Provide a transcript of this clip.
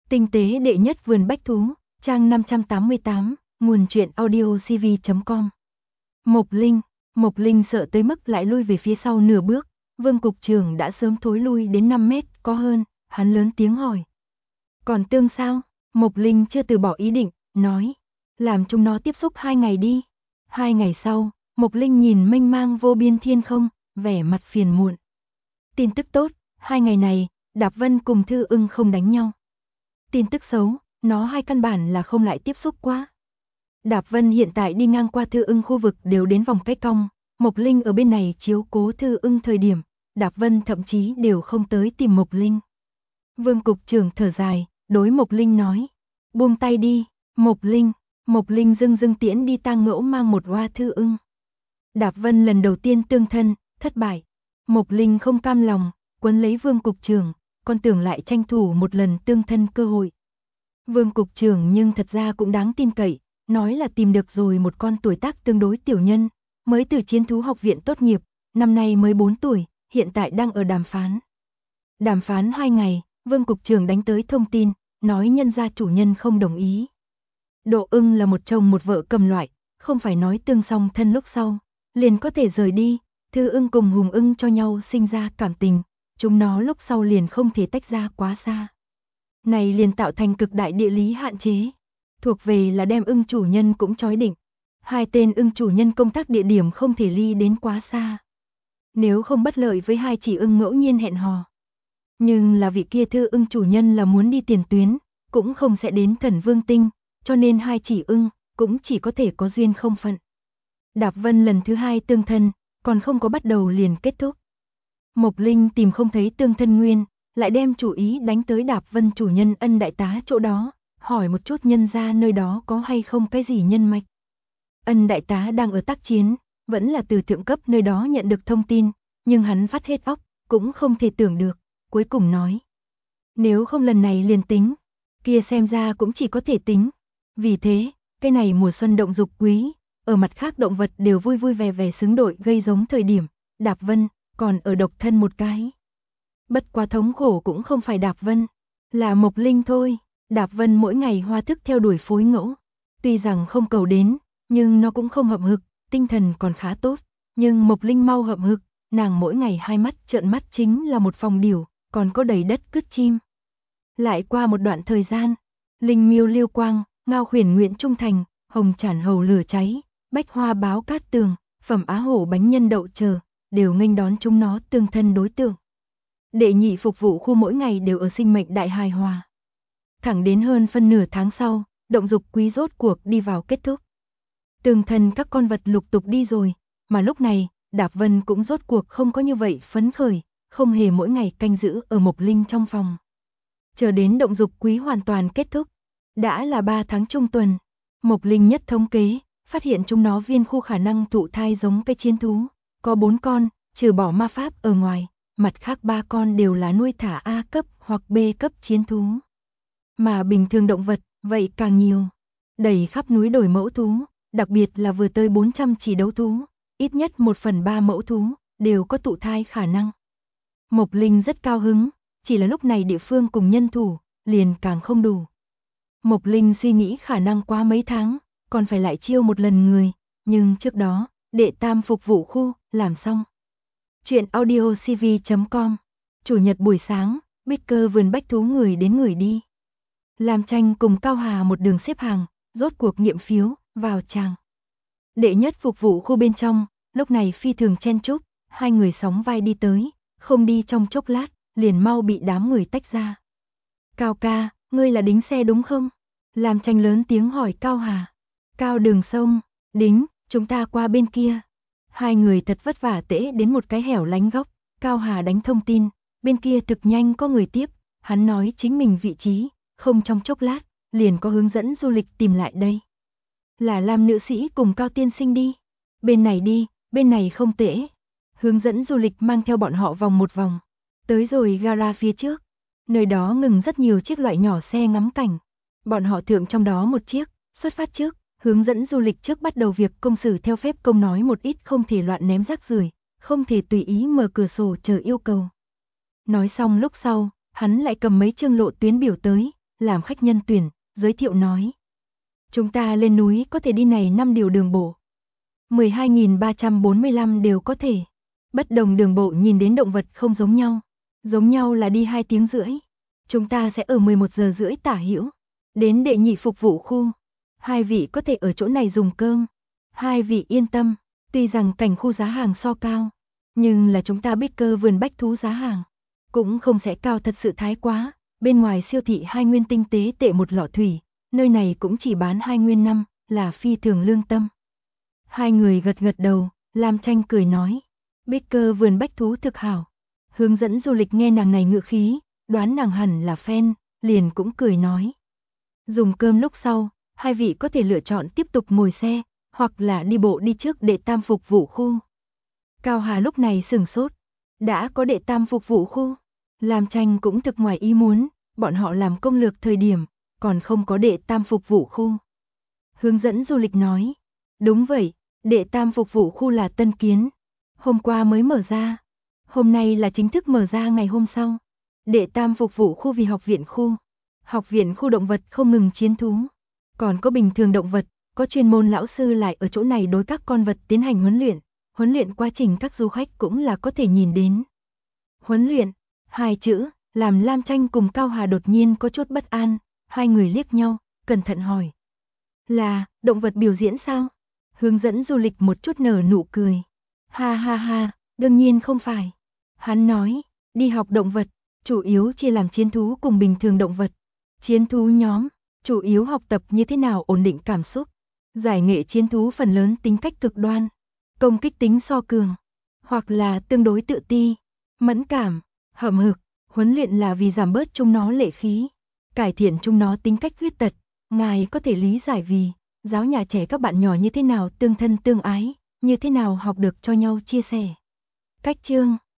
Tinh tế đệ nhất vườn bách thú, trang 588, nguồn truyện audiocv.com. Mộc Linh sợ tới mức lại lui về phía sau nửa bước, Vương cục trưởng đã sớm thối lui đến 5 mét có hơn, hắn lớn tiếng hỏi. Còn tương sao? Mộc Linh chưa từ bỏ ý định, nói, làm chúng nó tiếp xúc 2 ngày đi. 2 ngày sau, Mộc Linh nhìn mênh mang vô biên thiên không, vẻ mặt phiền muộn. Tin tức tốt, 2 ngày này, Đạp Vân cùng Thư Ưng không đánh nhau. Tin tức xấu, nó hai căn bản là không lại tiếp xúc quá. Đạp Vân hiện tại đi ngang qua Thư Ưng khu vực đều đến vòng cái cong, Mộc Linh ở bên này chiếu cố Thư Ưng thời điểm, Đạp Vân thậm chí đều không tới tìm Mộc Linh. Vương cục trưởng thở dài, đối Mộc Linh nói, buông tay đi, Mộc Linh dưng tiễn đi tang ngẫu mang một oa Thư Ưng. Đạp Vân lần đầu tiên tương thân, thất bại. Mộc Linh không cam lòng, quấn lấy Vương cục trưởng, còn tưởng lại tranh thủ một lần tương thân cơ hội. Vương cục trưởng nhưng thật ra cũng đáng tin cậy, nói là tìm được rồi một con tuổi tác tương đối tiểu nhân, mới từ chiến thú học viện tốt nghiệp, năm nay mới 4 tuổi, hiện tại đang ở đàm phán. Đàm phán 2 ngày, Vương cục trưởng đánh tới thông tin, nói nhân gia chủ nhân không đồng ý. Độ Ưng là một chồng một vợ cầm loại, không phải nói tương song thân lúc sau, liền có thể rời đi, Thư Ưng cùng Hùng Ưng cho nhau sinh ra cảm tình, chúng nó lúc sau liền không thể tách ra quá xa. Này liền tạo thành cực đại địa lý hạn chế, thuộc về là đem ưng chủ nhân cũng trói định. Hai tên ưng chủ nhân công tác địa điểm không thể ly đến quá xa. Nếu không bất lợi với hai chỉ ưng ngẫu nhiên hẹn hò. Nhưng là vị kia Thư Ưng chủ nhân là muốn đi tiền tuyến, cũng không sẽ đến Thần Vương Tinh, cho nên hai chỉ ưng cũng chỉ có thể có duyên không phận. Đạp Vân lần thứ 2 tương thân, còn không có bắt đầu liền kết thúc. Mộc Linh tìm không thấy tương thân nguyên, lại đem chủ ý đánh tới Đạp Vân chủ nhân Ân đại tá chỗ đó, hỏi một chút nhân ra nơi đó có hay không cái gì nhân mạch. Ân đại tá đang ở tác chiến, vẫn là từ thượng cấp nơi đó nhận được thông tin, nhưng hắn vắt hết óc, cũng không thể tưởng được, cuối cùng nói. Nếu không lần này liền tính, kia xem ra cũng chỉ có thể tính. Vì thế, cái này mùa xuân động dục quý, ở mặt khác động vật đều vui vui vẻ vẻ xứng đội gây giống thời điểm, Đạp Vân còn ở độc thân một cái. Bất quá thống khổ cũng không phải Đạp Vân, là Mộc Linh thôi. Đạp Vân mỗi ngày hoa thức theo đuổi phối ngẫu, tuy rằng không cầu đến, nhưng nó cũng không hậm hực, tinh thần còn khá tốt. Nhưng Mộc Linh mau hậm hực, nàng mỗi ngày hai mắt trợn mắt chính là một phòng điểu, còn có đầy đất cứt chim. Lại qua một đoạn thời gian, linh miêu liêu quang, ngao khuyển nguyện trung thành, hồng chản hầu lửa cháy, bách hoa báo cát tường, phẩm á hổ bánh nhân đậu chờ, đều nghênh đón chúng nó tương thân đối tượng. Đệ nhị phục vụ khu mỗi ngày đều ở sinh mệnh đại hài hòa. Thẳng đến hơn phân nửa tháng sau, động dục quý rốt cuộc đi vào kết thúc. Tương thân các con vật lục tục đi rồi, mà lúc này, Đạp Vân cũng rốt cuộc không có như vậy phấn khởi, không hề mỗi ngày canh giữ ở Mộc Linh trong phòng. Chờ đến động dục quý hoàn toàn kết thúc, đã là 3 tháng trung tuần, Mộc Linh nhất thống kế, phát hiện chúng nó viên khu khả năng thụ thai giống cái chiến thú, có 4 con, trừ bỏ ma pháp ở ngoài, mặt khác 3 con đều là nuôi thả A cấp hoặc B cấp chiến thú. Mà bình thường động vật, vậy càng nhiều, đầy khắp núi đồi mẫu thú, đặc biệt là vừa tới 400 chỉ đấu thú, ít nhất 1/3 mẫu thú, đều có thụ thai khả năng. Mộc Linh rất cao hứng, chỉ là lúc này địa phương cùng nhân thủ, liền càng không đủ. Mộc Linh suy nghĩ khả năng qua mấy tháng, còn phải lại chiêu một lần người, nhưng trước đó, đệ tam phục vụ khu, làm xong. Chuyện audiocv.com. Chủ nhật buổi sáng, Bicker vườn bách thú người đến người đi. Lam Tranh cùng Cao Hà một đường xếp hàng, rốt cuộc nghiệm phiếu, vào tràng. Đệ nhất phục vụ khu bên trong, lúc này phi thường chen chúc, hai người sóng vai đi tới, không đi trong chốc lát, liền mau bị đám người tách ra. Cao ca, ngươi là đính xe đúng không? Lam Tranh lớn tiếng hỏi Cao Hà. Cao đường sông, đính, chúng ta qua bên kia. Hai người thật vất vả tễ đến một cái hẻo lánh góc, Cao Hà đánh thông tin, bên kia thực nhanh có người tiếp, hắn nói chính mình vị trí, không trong chốc lát, liền có hướng dẫn du lịch tìm lại đây. Là Lam nữ sĩ cùng Cao tiên sinh đi, bên này không tễ. Hướng dẫn du lịch mang theo bọn họ vòng một vòng, tới rồi gara phía trước, nơi đó ngừng rất nhiều chiếc loại nhỏ xe ngắm cảnh. Bọn họ thượng trong đó một chiếc, xuất phát trước. Hướng dẫn du lịch trước bắt đầu việc công xử theo phép công nói một ít không thể loạn ném rác rưởi, không thể tùy ý mở cửa sổ chờ yêu cầu. Nói xong lúc sau, hắn lại cầm mấy chương lộ tuyến biểu tới, làm khách nhân tuyển, giới thiệu nói. Chúng ta lên núi có thể đi này 5 điều đường bộ. 12.345 đều có thể. Bất đồng đường bộ nhìn đến động vật không giống nhau. Giống nhau là đi 2 tiếng rưỡi. Chúng ta sẽ ở 11 giờ rưỡi tả hữu. Đến đệ nhị phục vụ khu. 2 vị có thể ở chỗ này dùng cơm. 2 vị yên tâm, tuy rằng cảnh khu giá hàng so cao, nhưng là chúng ta Baker vườn bách thú giá hàng. Cũng không sẽ cao thật sự thái quá. Bên ngoài siêu thị 2 nguyên tinh tế tệ một lọ thủy. Nơi này cũng chỉ bán 2 nguyên 5, là phi thường lương tâm. Hai người gật gật đầu, Lam Tranh cười nói. Baker vườn bách thú thực hảo. Hướng dẫn du lịch nghe nàng này ngữ khí, đoán nàng hẳn là fan, liền cũng cười nói. Dùng cơm lúc sau, 2 vị có thể lựa chọn tiếp tục ngồi xe, hoặc là đi bộ đi trước đệ tam phục vụ khu. Cao Hà lúc này sửng sốt. Đã có đệ tam phục vụ khu. Lam Tranh cũng thực ngoài ý muốn, bọn họ làm công lược thời điểm, còn không có đệ tam phục vụ khu. Hướng dẫn du lịch nói. Đúng vậy, đệ tam phục vụ khu là tân kiến. Hôm qua mới mở ra. Hôm nay là chính thức mở ra ngày hôm sau. Đệ tam phục vụ khu vì học viện khu. Học viện khu động vật không ngừng chiến thú. Còn có bình thường động vật, có chuyên môn lão sư lại ở chỗ này đối các con vật tiến hành huấn luyện. Huấn luyện quá trình các du khách cũng là có thể nhìn đến. Huấn luyện, 2 chữ, làm Lam Tranh cùng Cao Hà đột nhiên có chút bất an. 2 người liếc nhau, cẩn thận hỏi. Là, động vật biểu diễn sao? Hướng dẫn du lịch một chút nở nụ cười. Ha ha ha, đương nhiên không phải. Hắn nói, đi học động vật, chủ yếu chia làm chiến thú cùng bình thường động vật. Chiến thú nhóm, chủ yếu học tập như thế nào ổn định cảm xúc. Giải nghệ chiến thú phần lớn tính cách cực đoan, công kích tính so cường, hoặc là tương đối tự ti, mẫn cảm, hậm hực. Huấn luyện là vì giảm bớt chúng nó lệ khí, cải thiện chúng nó tính cách huyết tật. Ngài có thể lý giải vì giáo nhà trẻ các bạn nhỏ như thế nào tương thân tương ái, như thế nào học được cho nhau chia sẻ. Cách chương